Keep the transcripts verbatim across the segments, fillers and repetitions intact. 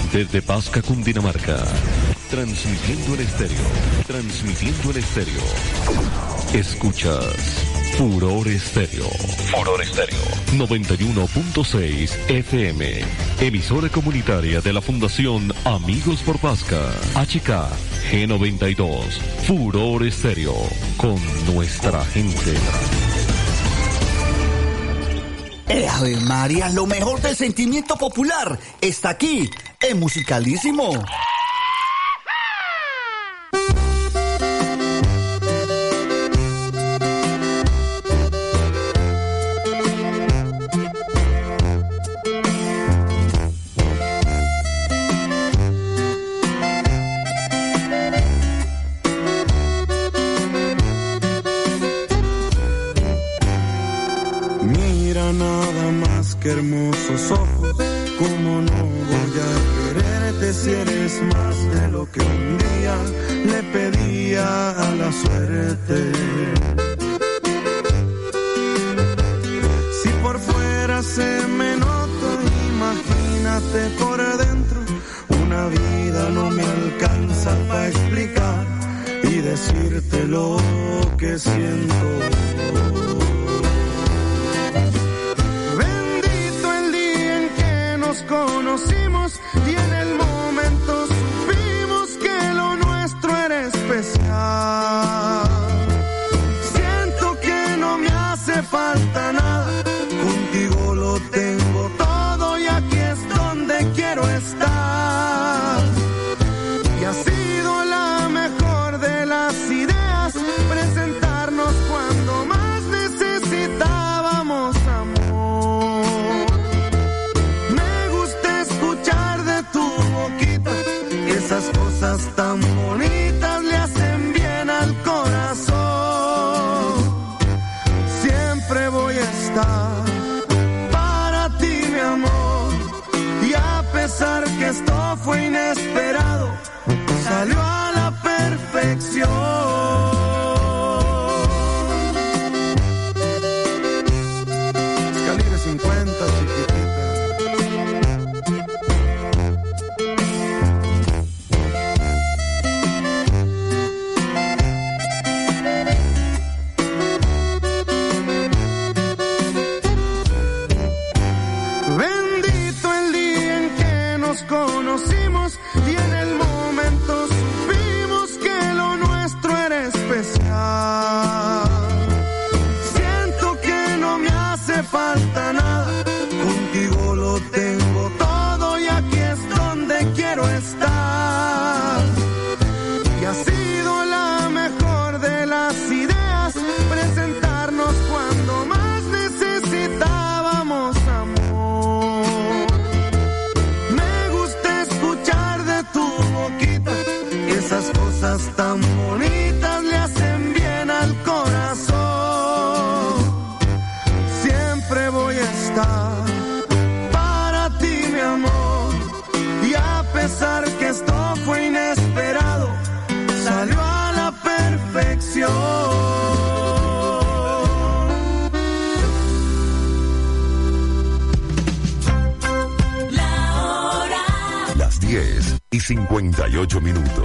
Desde Pasca, Cundinamarca. Transmitiendo el estéreo. Transmitiendo el estéreo. Escuchas Furor Estéreo. Furor Estéreo. noventa y uno punto seis F M. Emisora comunitaria de la Fundación Amigos por Pasca. H K G noventa y dos. Furor Estéreo. Con nuestra gente. Eh, Ave María, lo mejor del sentimiento popular está aquí, en Musicalísimo. Qué hermosos ojos, cómo no voy a quererte si eres más de lo que un día le pedía a la suerte. Si por fuera se me nota, imagínate por dentro, una vida no me alcanza para explicar y decirte lo que siento. Nos conocimos y en el momento supimos que lo nuestro era especial. Siento que no me hace falta nada, contigo lo tengo todo y aquí es donde quiero estar. Y ha sido la mejor de las ideas presentarnos cuando más necesitábamos amor. Esas cosas tan bonitas le hacen bien al corazón. Siempre voy a estar para ti, mi amor. Y a pesar que esto fue inesperado, salió a la perfección. Calibre cincuenta, chiquitita. Conocimos y en el momento supimos que lo nuestro era especial. Siento que no me hace falta nada, contigo lo tengo todo y aquí es donde quiero estar. Y ha sido la mejor de las ideas presentarnos cuando más necesitábamos amor. Esas cosas tan bonitas le hacen bien al corazón. Siempre voy a estar para ti, mi amor. Y a pesar que esto fue inesperado, salió a la perfección. La hora. Las diez y cincuenta y ocho minutos.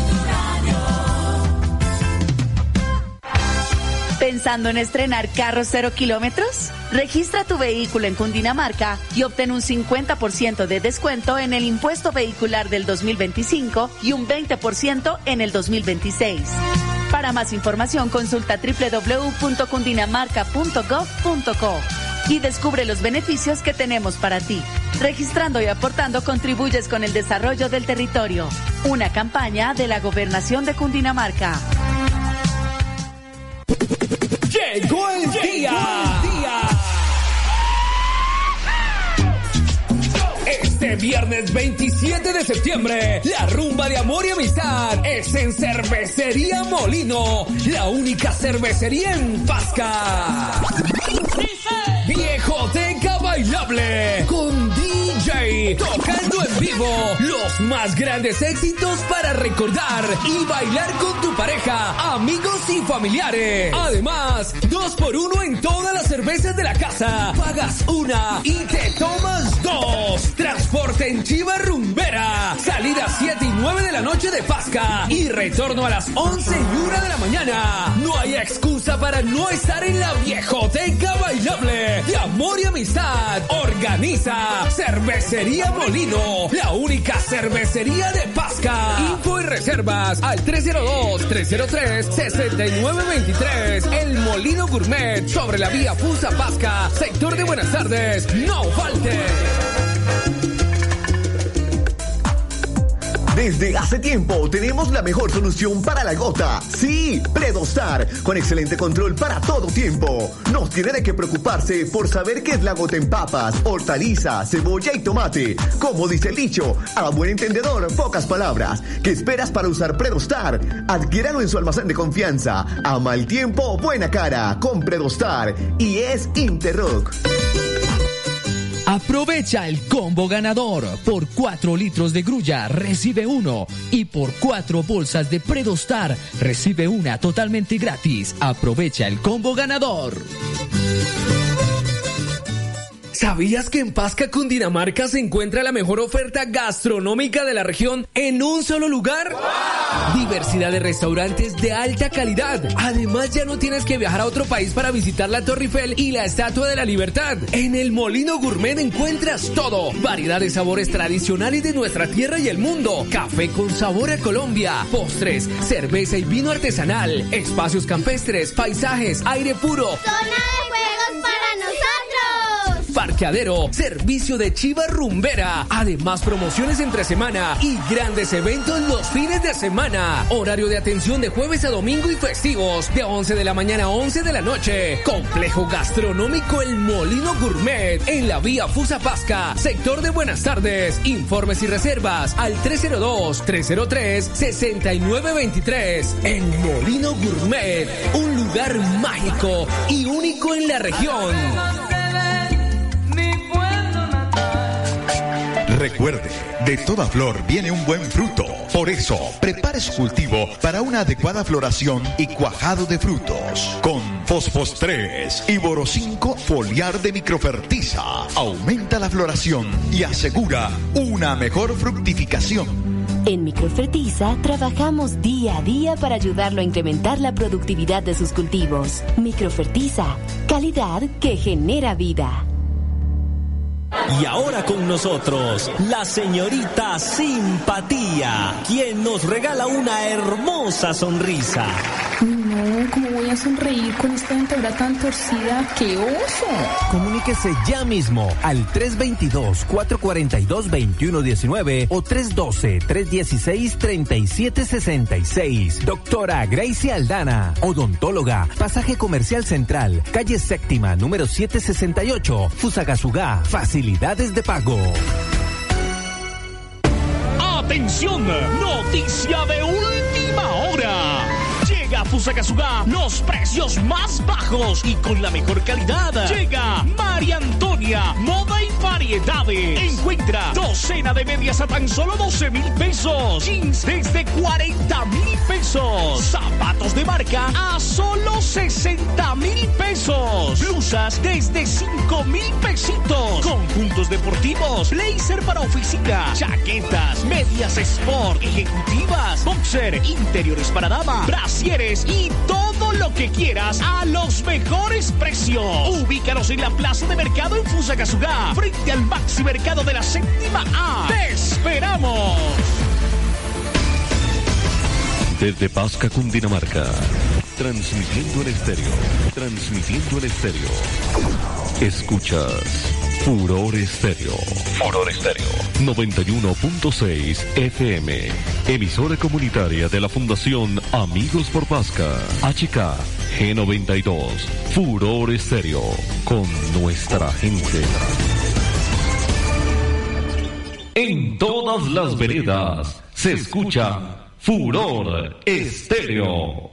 ¿Pensando en estrenar carros cero kilómetros? Registra tu vehículo en Cundinamarca y obtén un cincuenta por ciento de descuento en el impuesto vehicular del dos mil veinticinco y un veinte por ciento en el dos mil veintiséis. Para más información consulta doble u doble u doble u punto cundinamarca punto gov punto co y descubre los beneficios que tenemos para ti. Registrando y aportando contribuyes con el desarrollo del territorio. Una campaña de la Gobernación de Cundinamarca. Llegó el día. Este viernes veintisiete de septiembre, la rumba de amor y amistad es en Cervecería Molino, la única cervecería en Pasca. Viejoteca bailable con D J tocando en vivo los más grandes éxitos para recordar y bailar con tu pareja, amigos y familiares. Además, dos por uno en todas las cervezas de la casa. Pagas una y te tomas dos. Transporte en Chiva Rumbera. nueve de la noche de Pasca y retorno a las once y una de la mañana. No hay excusa para no estar en la viejoteca bailable de amor y amistad. Organiza Cervecería Molino, la única cervecería de Pasca. Info y reservas al tres cero dos, tres cero tres, seis nueve dos tres. El Molino Gourmet sobre la vía Fusa Pasca, sector de Buenas Tardes. No falte. Desde hace tiempo tenemos la mejor solución para la gota. Sí, Predostar, con excelente control para todo tiempo. No tiene de qué preocuparse por saber qué es la gota en papas, hortaliza, cebolla y tomate. Como dice el dicho, a buen entendedor, pocas palabras. ¿Qué esperas para usar Predostar? Adquiéralo en su almacén de confianza. A mal tiempo, buena cara, con Predostar. Y es Interrock. Aprovecha el combo ganador. Por cuatro litros de grulla recibe uno y por cuatro bolsas de Predostar recibe una totalmente gratis. Aprovecha el combo ganador. ¿Sabías que en Pasca, Cundinamarca, se encuentra la mejor oferta gastronómica de la región en un solo lugar? ¡Wow! Diversidad de restaurantes de alta calidad. Además, ya no tienes que viajar a otro país para visitar la Torre Eiffel y la Estatua de la Libertad. En el Molino Gourmet encuentras todo. Variedad de sabores tradicionales de nuestra tierra y el mundo. Café con sabor a Colombia. Postres, cerveza y vino artesanal. Espacios campestres, paisajes, aire puro. ¡Zona de juegos para nosotros! Parqueadero, servicio de chiva rumbera, además promociones entre semana y grandes eventos los fines de semana. Horario de atención de jueves a domingo y festivos, de once de la mañana a once de la noche. Complejo gastronómico El Molino Gourmet, en la vía Fusa Pasca, sector de Buenas Tardes. Informes y reservas al tres cero dos, tres cero tres, seis nueve dos tres. El Molino Gourmet, un lugar mágico y único en la región. Recuerde, de toda flor viene un buen fruto. Por eso, prepare su cultivo para una adecuada floración y cuajado de frutos. Con Fosfos tres y Boro cinco foliar de Microfertiza. Aumenta la floración y asegura una mejor fructificación. En Microfertiza trabajamos día a día para ayudarlo a incrementar la productividad de sus cultivos. Microfertiza, calidad que genera vida. Y ahora con nosotros, la señorita Simpatía, quien nos regala una hermosa sonrisa. No, ¿cómo voy a sonreír con esta dentadura tan torcida? ¡Qué oso! Comuníquese ya mismo al tres dos dos, cuatro cuatro dos, dos uno uno nueve o tres uno dos, tres uno seis, tres siete seis seis. Doctora Gracie Aldana, odontóloga, Pasaje Comercial Central, calle Séptima, número setecientos sesenta y ocho, Fusagasugá, facilidades de pago. ¡Atención! ¡Noticia de última hora! Llega a Fusagasugá los precios más bajos y con la mejor calidad. Llega María Antonia, moda y variedades. Encuentra docena de medias a tan solo doce mil pesos. Jeans desde cuarenta mil pesos. Zapatos de marca a solo sesenta mil pesos. Blusas desde cinco mil pesitos. Conjuntos deportivos, blazer para oficina, chaquetas, medias sport, ejecutivas, boxer, interiores para dama, brasieres y todo lo que quieras a los mejores precios. Ubícanos en la plaza de mercado en Fusagasugá, frente al Maxi Mercado de la Séptima A. ¡Te esperamos! Desde Pasca, Cundinamarca, transmitiendo el estéreo, transmitiendo el estéreo. Escuchas Furor Estéreo. Furor Estéreo. noventa y uno punto seis F M. Emisora comunitaria de la Fundación Amigos por Pasca. H K G noventa y dos. Furor Estéreo. Con nuestra gente. En todas las veredas se escucha Furor Estéreo.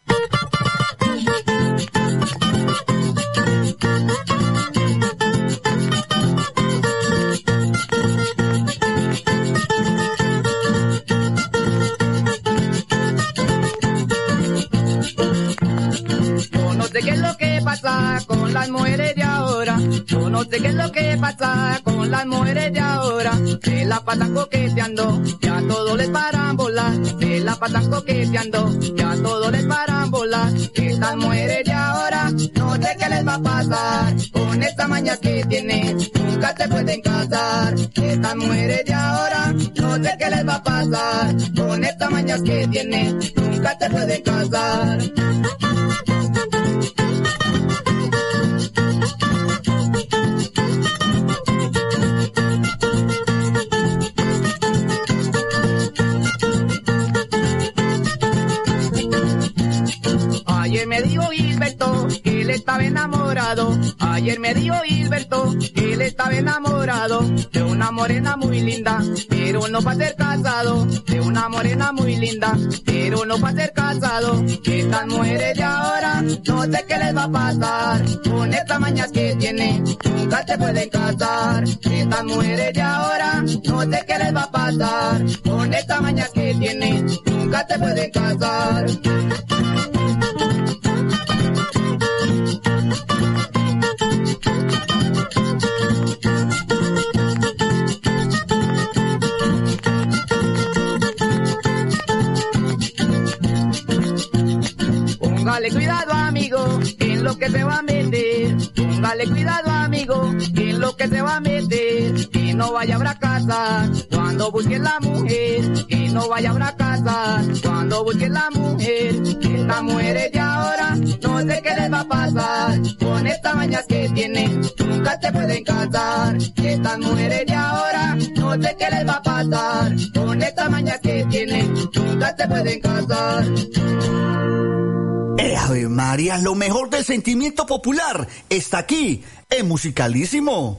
sé qué es lo que pasa con las mujeres de ahora. Yo no sé qué es lo que pasa con las mujeres de ahora. ahora se la pasan coqueteando, ya todo les paran volar, se la pasan coqueteando, ya todo les paran volar. Estas mujeres de ahora, no sé qué les va a pasar, con esta maña que tienen, nunca se pueden casar. Estas mujeres de ahora, no sé qué les va a pasar, con esta maña que tienen, nunca se pueden casar. Ayer me dijo Gilberto que él estaba enamorado. Ayer me dijo Gilberto que él estaba enamorado de una morena muy linda, pero no para ser casado. De una morena muy linda, pero no para ser casado. Estas mujeres de ahora, no sé qué les va a pasar, con esta maña que tienen, nunca se pueden casar. Estas mujeres de ahora, no sé qué les va a pasar, con esta maña que tienen, nunca se pueden casar. Póngale cuidado, amigo, en lo que se va a meter. Póngale cuidado, amigo, en lo que se va a meter. Que no vaya a fracasar cuando busque la mujer. Que no vaya a fracasar cuando busque la mujer. Estas mujeres de ahora, no sé qué les va a pasar, con estas mañas que tienen, nunca se pueden casar. Estas mujeres de ahora, no sé qué les va a pasar, con estas mañas que tienen, nunca se pueden casar. ¡Eh, Ave María! Lo mejor del sentimiento popular está aquí, en Musicalísimo.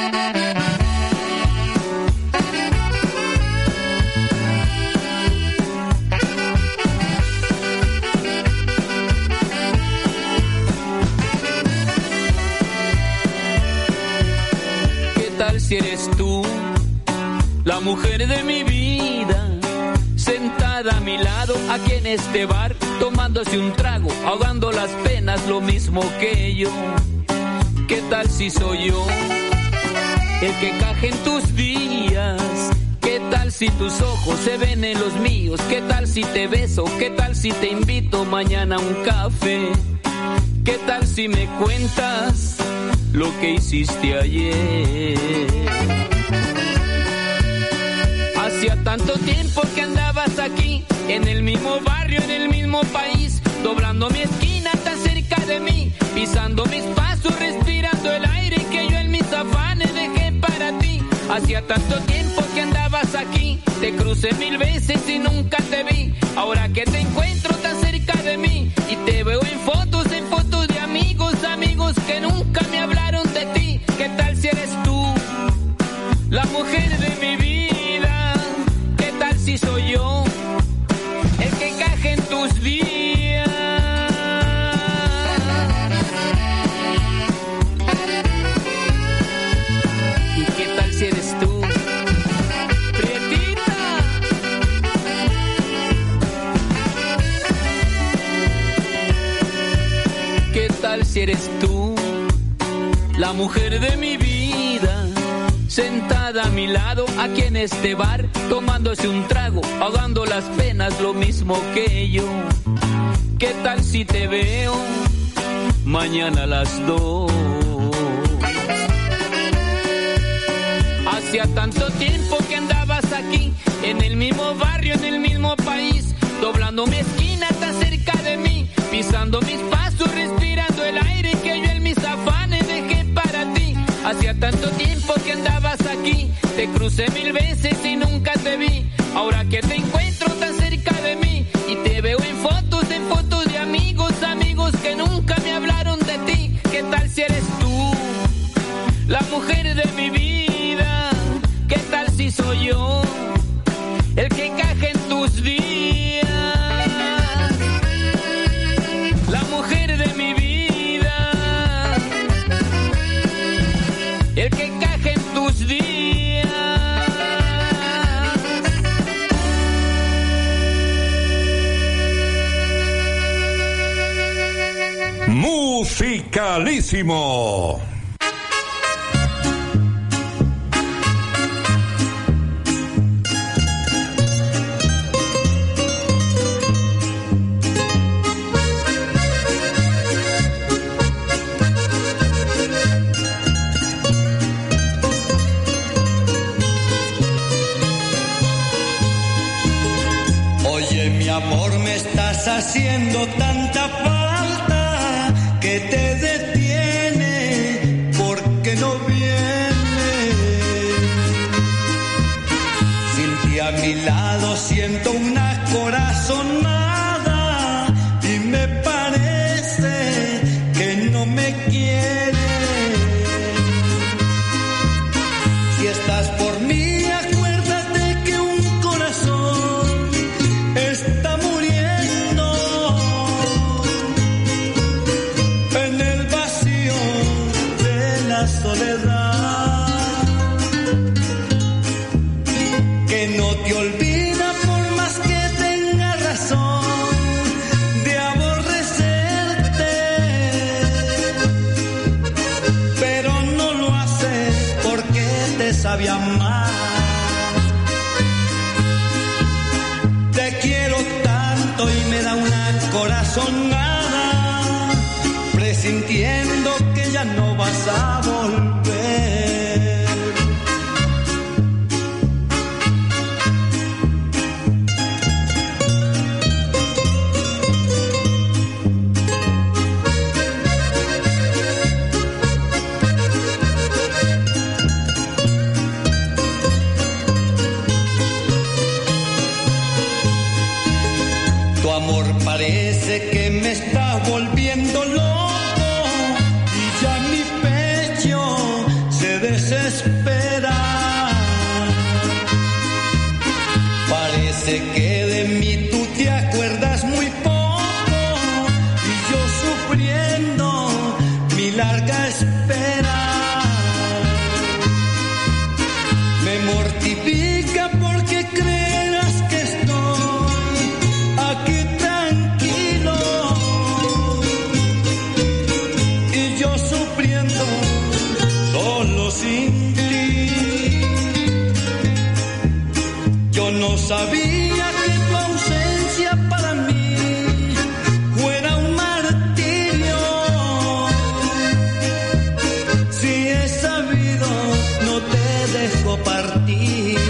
¿Qué tal si eres tú, la mujer de mi vida? Sentada a mi lado, aquí en este bar, tomándose un trago, ahogando las penas, lo mismo que yo. ¿Qué tal si soy yo el que caje en tus días? ¿Qué tal si tus ojos se ven en los míos? ¿Qué tal si te beso? ¿Qué tal si te invito mañana a un café? ¿Qué tal si me cuentas lo que hiciste ayer? Hacía tanto tiempo que andabas aquí, en el mismo barrio, en el mismo país, doblando mi esquina tan cerca de mí, pisando mis pasos, respirando el aire que yo en mis afanes dejé para ti. Hacía tanto tiempo que andabas aquí, te crucé mil veces y nunca te vi. Ahora que te encuentro tan cerca de mí y te veo en fotos, en fotos de amigos, amigos que nunca me hablaron de ti. ¿Qué tal si eres tú, la mujer de mi vida? Si soy yo el que encaje en tus días. ¿Y qué tal si eres tú, prietita? ¿Qué tal si eres tú, la mujer de mi vida? Sentada a mi lado, aquí en este bar, tomándose un trago, ahogando las penas, lo mismo que yo. ¿Qué tal si te veo mañana a las dos? Hacía tanto tiempo que andabas aquí, en el mismo barrio, en el mismo país, doblando mi esquina tan cerca de mí, pisando mis pasos, respirando el aire que yo en mis afanes dejé para ti. Hacía tanto tiempo que andabas aquí, te crucé mil veces y nunca te vi. Ahora que te encuentro tan cerca de mí y te veo en fotos, en fotos de amigos, amigos que nunca me hablaron de ti. ¿Qué tal si eres tú, la mujer de mi vida? ¿Qué tal si soy yo el que encaje en tus días? La mujer de mi vida, el que encaje en tus días. Musicalísimo. amor, me estás haciendo tanta falta que te detiene porque no vienes. Sin ti a mi lado siento una corazonada y me parece que no me quieres. Si estás por mí, acuérdate que un corazón está muriendo en el vacío de la soledad, que no te olvida por más que tenga razón de aborrecerte, pero no lo hace porque te sabe amar. Te quiero tanto y me da una corazonada, presintiendo que ya no vas a volver. Tu amor parece que me está volviendo loco y ya mi pecho se desespera. Parece que de mí tú te acuerdas muy poco y yo sufriendo mi larga espera. Me mortifica porque creerás que estoy aquí tranquilo y yo sufriendo solo sin ti. Yo no sabía que tu ausencia para mí fuera un martirio. Si he sabido, no te dejo partir.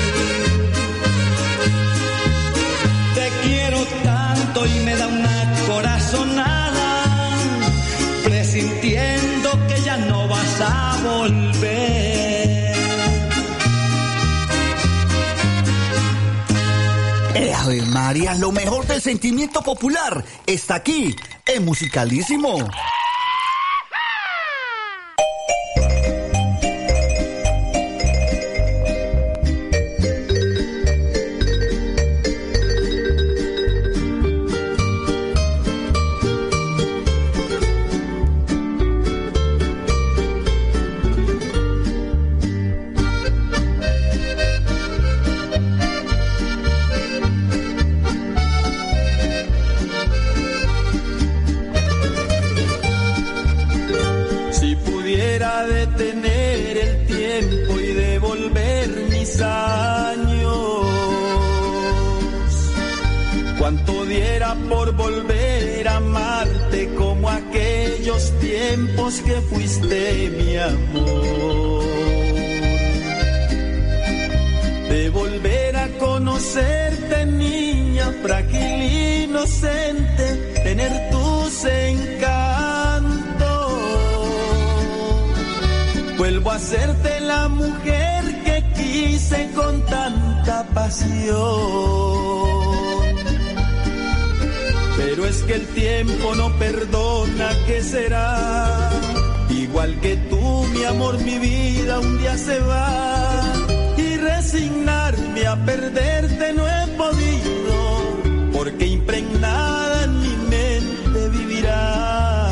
Te quiero tanto y me da una corazonada, presintiendo que ya no vas a volver. Eh, Ave María, lo mejor del sentimiento popular está aquí en Musicalísimo. Si pudiera detener el tiempo y devolver mis años, cuánto diera por volver a amarte como aquellos tiempos que fuiste mi amor. De volver a conocerte, niña frágil e inocente, tener tus encantos. Vuelvo a serte la mujer que quise con tanta pasión. Pero es que el tiempo no perdona, ¿qué será? Igual que tú, mi amor, mi vida un día se va. Y resignarme a perderte no he podido, porque impregnada en mi mente vivirás.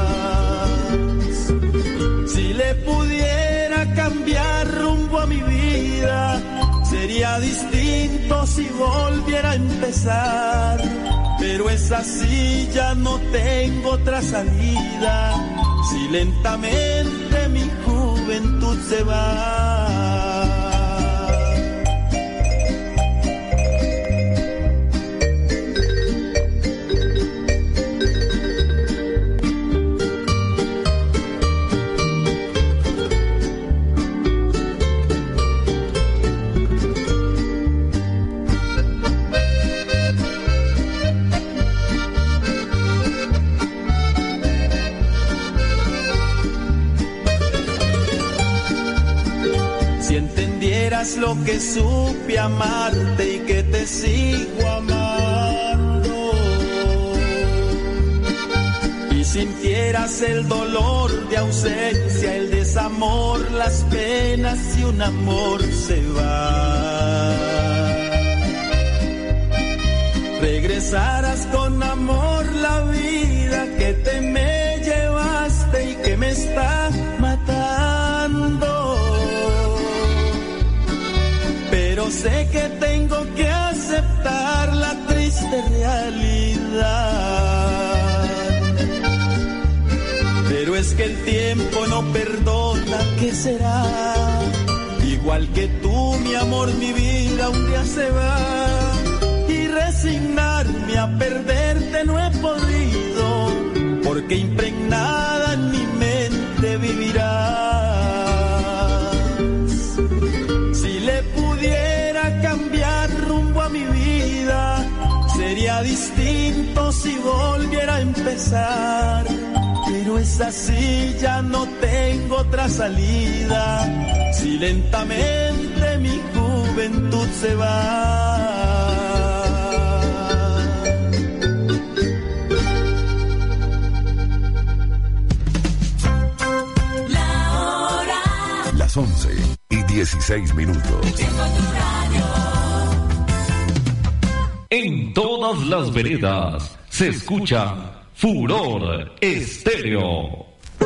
Si le pudiera cambiar rumbo a mi vida, sería distinto si volviera a empezar. Pero es así, ya no tengo otra salida. Si lentamente mi juventud se va. supieras lo que supe amarte y que te sigo amando, y sintieras el dolor de ausencia, el desamor, las penas y un amor se va. Regresaras con amor la vida que te me llevaste y que me está matando. Pero sé que tengo que aceptar la triste realidad. Pero es que el tiempo no perdona, ¿qué será? Igual que tú, mi amor, mi vida un día se va. Y resignarme a perderte no he podido, porque impregnada en mi mente vivirás. Si le pudiera cambiar rumbo a mi vida, sería distinto si volviera a empezar. Pero es así, ya no tengo otra salida, si lentamente mi juventud se va. once y dieciséis minutos. En todas las veredas se escucha Furor Estéreo.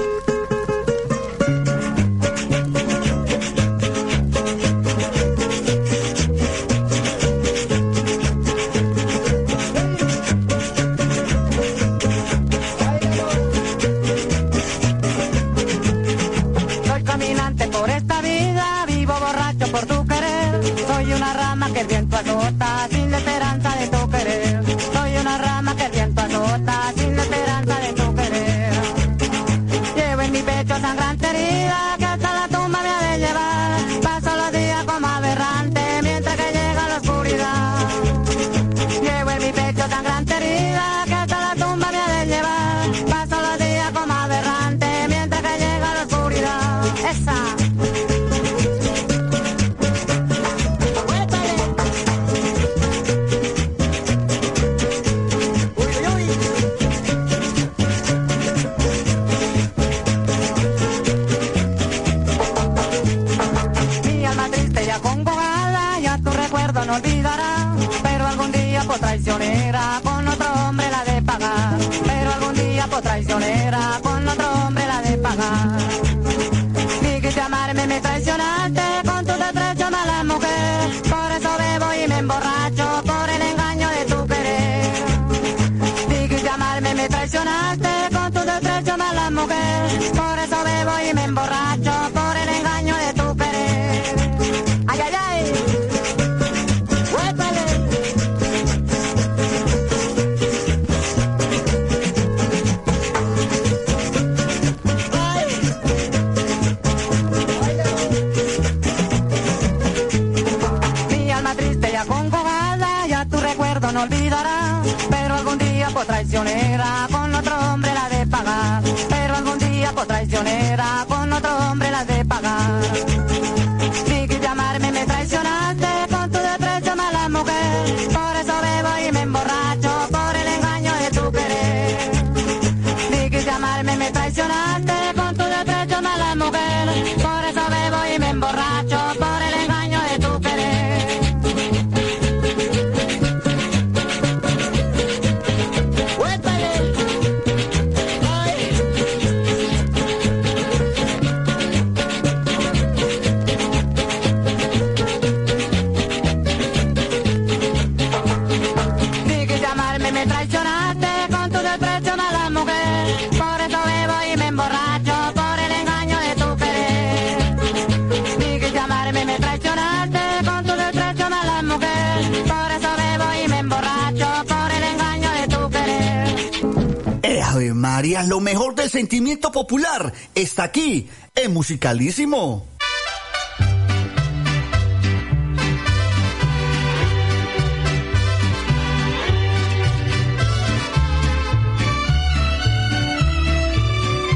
María, lo mejor del sentimiento popular está aquí, en Musicalísimo.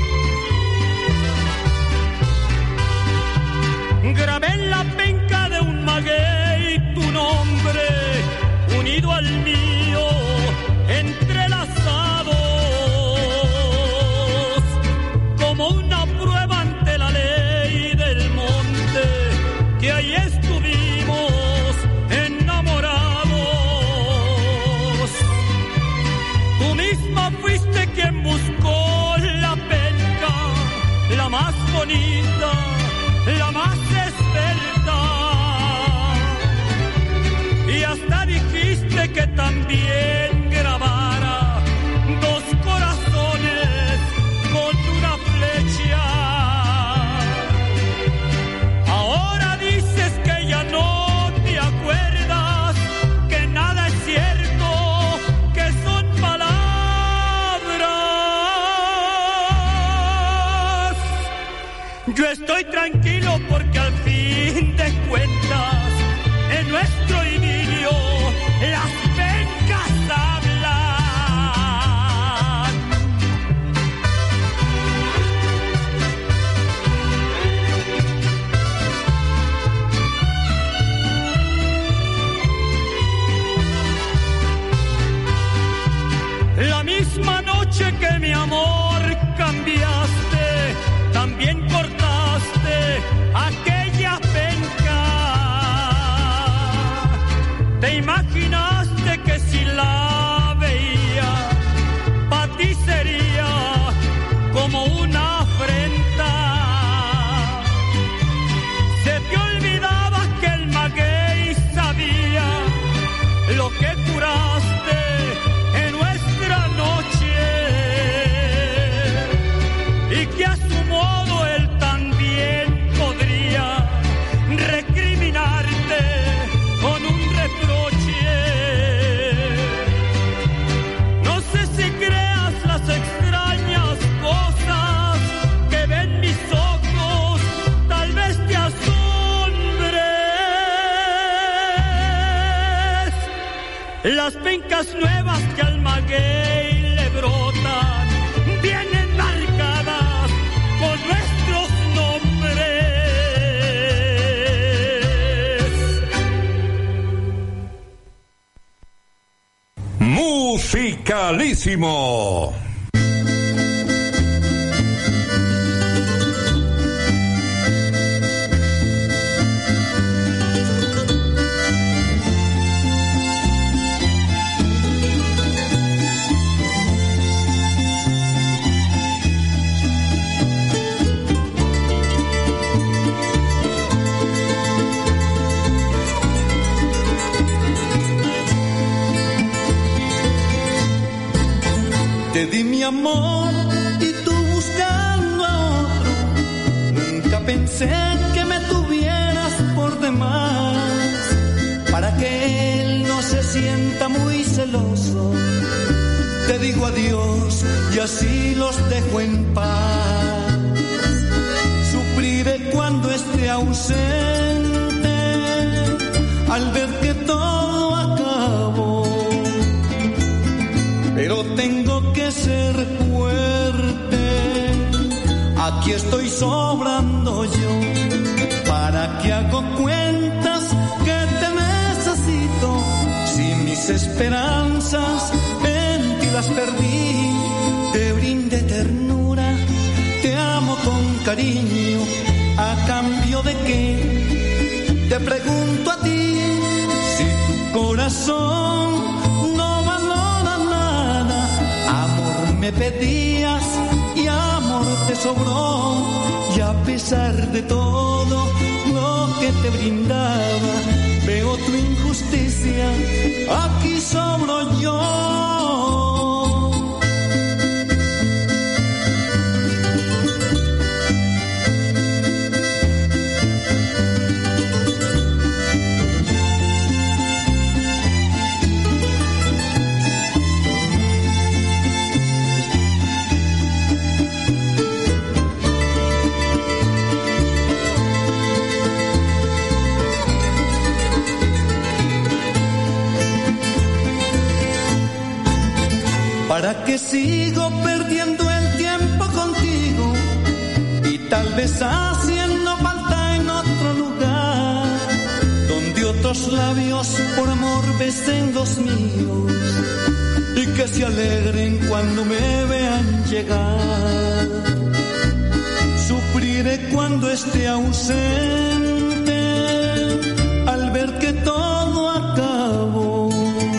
Grabé en la penca de un Te imaginaste que si la veía, pa' ti sería como una afrenta. Se te olvidaba que el maguey sabía lo que curaste en nuestra noche, y que a su modo él también podría recriminarte con un reproche. No sé si creas las extrañas cosas que ven mis ojos, tal vez te asombres. Las pencas nuevas que al maguey le brotan vienen marcadas con nuestros nombres. Musicalísimo. Te di mi amor y tú buscando a otro. Nunca pensé que me tuvieras por demás. Para que él no se sienta muy celoso, te digo adiós y así los dejo en paz. Sufriré cuando esté ausente al ver que todo acabó. Pero tengo que ser fuerte, aquí estoy sobrando yo. ¿Para qué hago cuentas que te necesito? Si mis esperanzas en ti las perdí. Te brindé ternura, te amo con cariño. ¿A cambio de qué? Te pregunto a ti, si tu corazón me pedías y amor te sobró, y a pesar de todo lo que te brindaba, veo tu injusticia, aquí sobro yo. ¿Para qué sigo perdiendo el tiempo contigo? Y tal vez haciendo falta en otro lugar, donde otros labios por amor besen los míos, y que se alegren cuando me vean llegar. Sufriré cuando esté ausente al ver que todo acabó.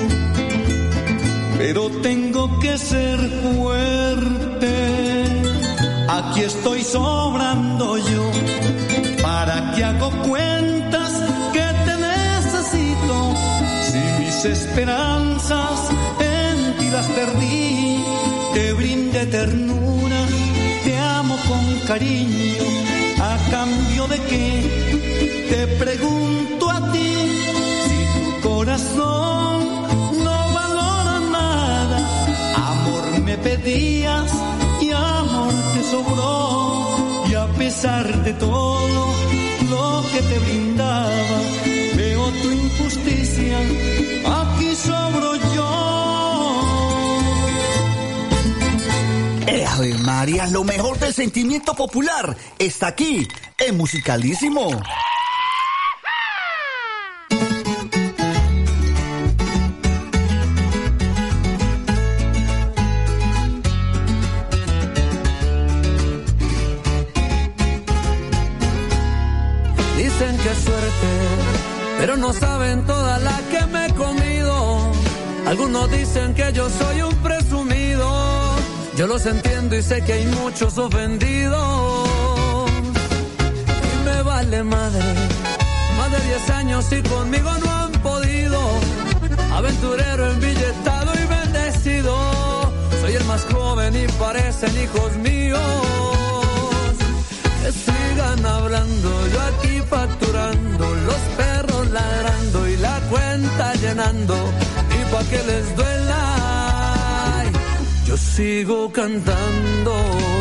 Pero tengo que ser fuerte, aquí estoy sobrando yo. ¿Para qué hago cuentas que te necesito? Si mis esperanzas en ti las perdí. Te brindé ternura, te amo con cariño. ¿A cambio de qué? Te pregunto a ti, si tu corazón me pedías y amor te sobró, y a pesar de todo lo que te brindaba, veo tu injusticia, aquí sobro yo. ¡Eh, Ave María! Lo mejor del sentimiento popular está aquí, en Musicalísimo. Pero no no saben toda la que me he comido. Algunos dicen que yo soy un presumido. Yo los entiendo y sé que hay muchos ofendidos. Y me vale madre. Más de diez años y conmigo no han podido. Aventurero, embilletado y bendecido. Soy el más joven y parecen hijos míos. Que sigan hablando, yo aquí facturando, los perros ladrando y la cuenta llenando. Y pa' que les duela, yo sigo cantando.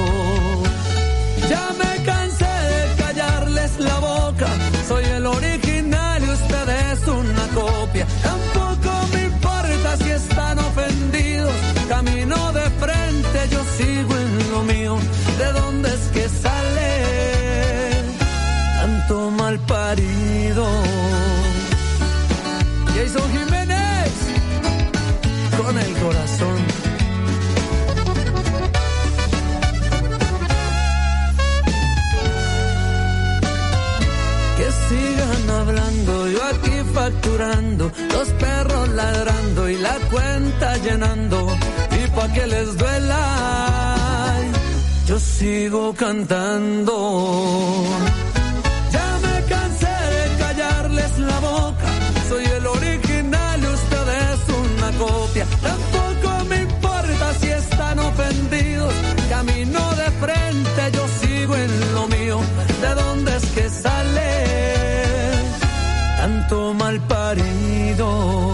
Ya me cansé de callarles la boca. Soy el original y ustedes una copia. Tampoco me importa si están ofendidos. Camino de frente, yo sigo en lo mío. ¿De dónde es que sale tanto mal parido? Jason Jiménez, con el corazón. Que sigan hablando, yo aquí facturando, los perros ladrando y la cuenta llenando. Y pa' que les duela, yo sigo cantando. Ya me cansé de callarles la boca. Soy el original y ustedes una copia. Tampoco me importa si están ofendidos. Camino de frente, yo sigo en lo mío. ¿De dónde es que sale tanto mal parido?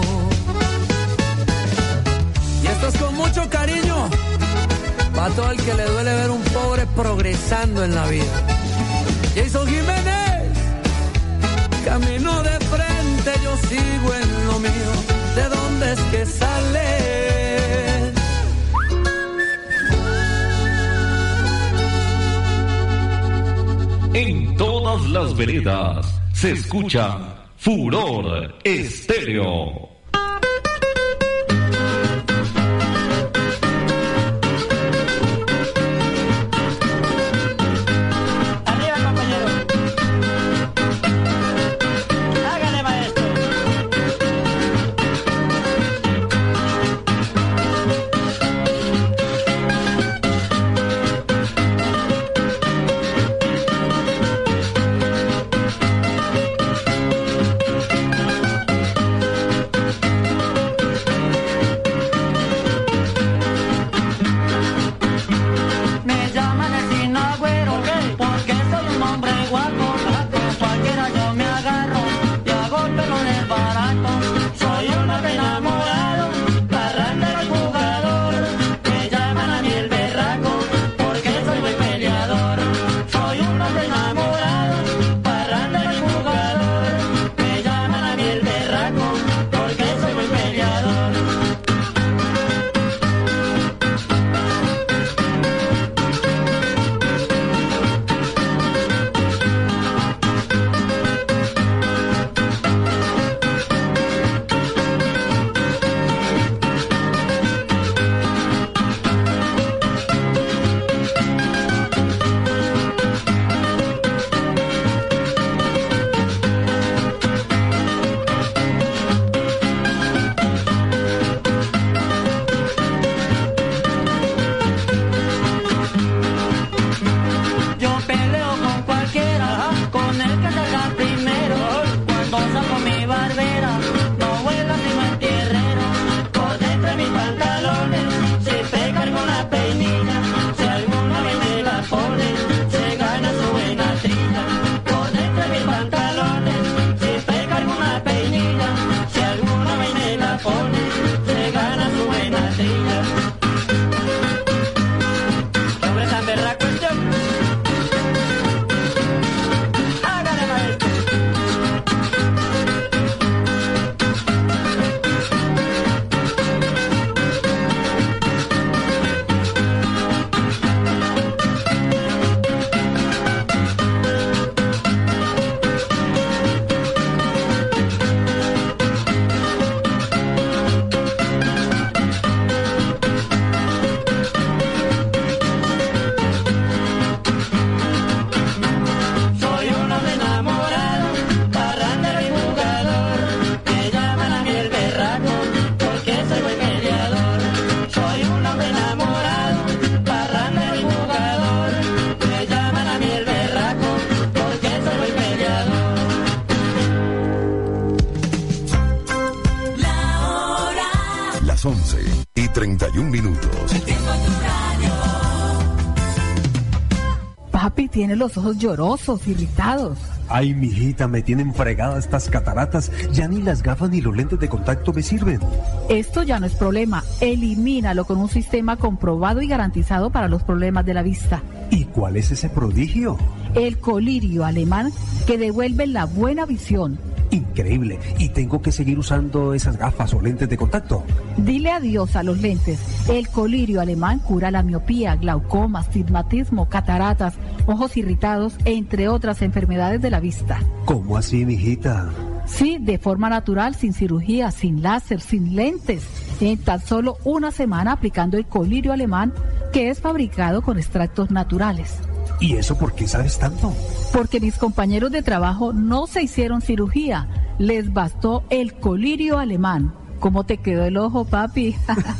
Y esto es con mucho cariño para todo el que le duele ver un pobre progresando en la vida. Jason Jiménez, camino de frente, yo sigo en lo mío. ¿De dónde es que sale? En todas las veredas se escucha Furor Estéreo. once y treinta y un minutos. Papi tiene los ojos llorosos, irritados. Ay, mijita, me tienen fregada estas cataratas. Ya ni las gafas ni los lentes de contacto me sirven. Esto ya no es problema. Elimínalo con un sistema comprobado y garantizado para los problemas de la vista. ¿Y cuál es ese prodigio? El colirio alemán, que devuelve la buena visión. Increíble. ¿Y tengo que seguir usando esas gafas o lentes de contacto? Dile adiós a los lentes. El colirio alemán cura la miopía, glaucoma, astigmatismo, cataratas, ojos irritados, entre otras enfermedades de la vista. ¿Cómo así, mijita? Sí, de forma natural, sin cirugía, sin láser, sin lentes. En tan solo una semana aplicando el colirio alemán, que es fabricado con extractos naturales. ¿Y eso por qué sabes tanto? Porque mis compañeros de trabajo no se hicieron cirugía, les bastó el colirio alemán. ¿Cómo te quedó el ojo, papi?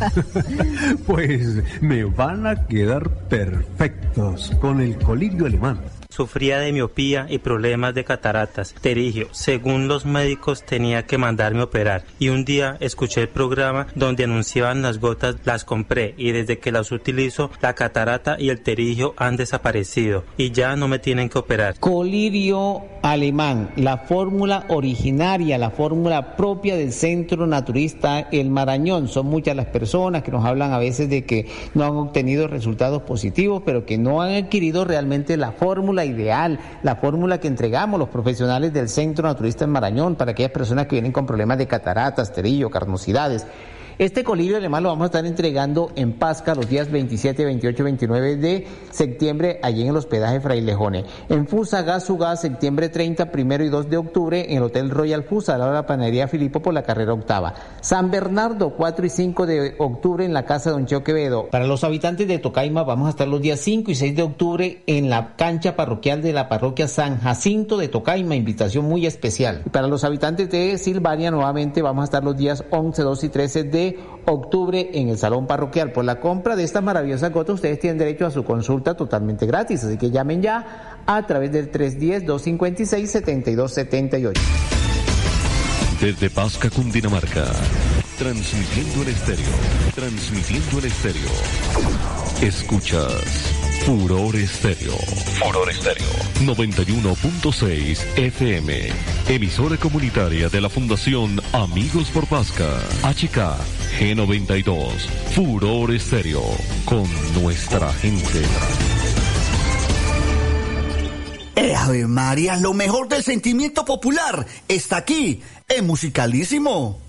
Pues me van a quedar perfectos con el colirio alemán. Sufría de miopía y problemas de cataratas, pterigio. Según los médicos tenía que mandarme a operar. Y un día escuché el programa donde anunciaban las gotas, las compré y desde que las utilizo la catarata y el pterigio han desaparecido y ya no me tienen que operar. Colirio alemán, la fórmula originaria, la fórmula propia del Centro Naturista El Marañón. Son muchas las personas que nos hablan a veces de que no han obtenido resultados positivos, pero que no han adquirido realmente la fórmula ideal, la fórmula que entregamos los profesionales del Centro Naturista en Marañón para aquellas personas que vienen con problemas de cataratas, pterillo, carnosidades. Este colirio alemán lo vamos a estar entregando en Pasca los días veintisiete, veintiocho y veintinueve de septiembre allí en el hospedaje Frailejone. En Fusagasugá, septiembre treinta, primero y dos de octubre en el Hotel Royal Fusa, al lado de la panadería Filipo por la carrera octava. San Bernardo, cuatro y cinco de octubre en la casa de Don Cheo Quevedo. Para los habitantes de Tocaima vamos a estar los días cinco y seis de octubre en la cancha parroquial de la parroquia San Jacinto de Tocaima, invitación muy especial. Y para los habitantes de Silvania nuevamente vamos a estar los días once, doce y trece de octubre en el salón parroquial. Por la compra de estas maravillosas gotas ustedes tienen derecho a su consulta totalmente gratis, así que llamen ya a través del tres uno cero, dos cinco seis, siete dos siete ocho. Desde Pasca, Cundinamarca, transmitiendo el estéreo, transmitiendo el estéreo. Escuchas Furor Estéreo. Furor Estéreo. noventa y uno punto seis F M. Emisora comunitaria de la Fundación Amigos por Pasca. H K G noventa y dos. Furor Estéreo. Con nuestra gente. ¡Eh, Ave María! Lo mejor del sentimiento popular está aquí, en Musicalísimo.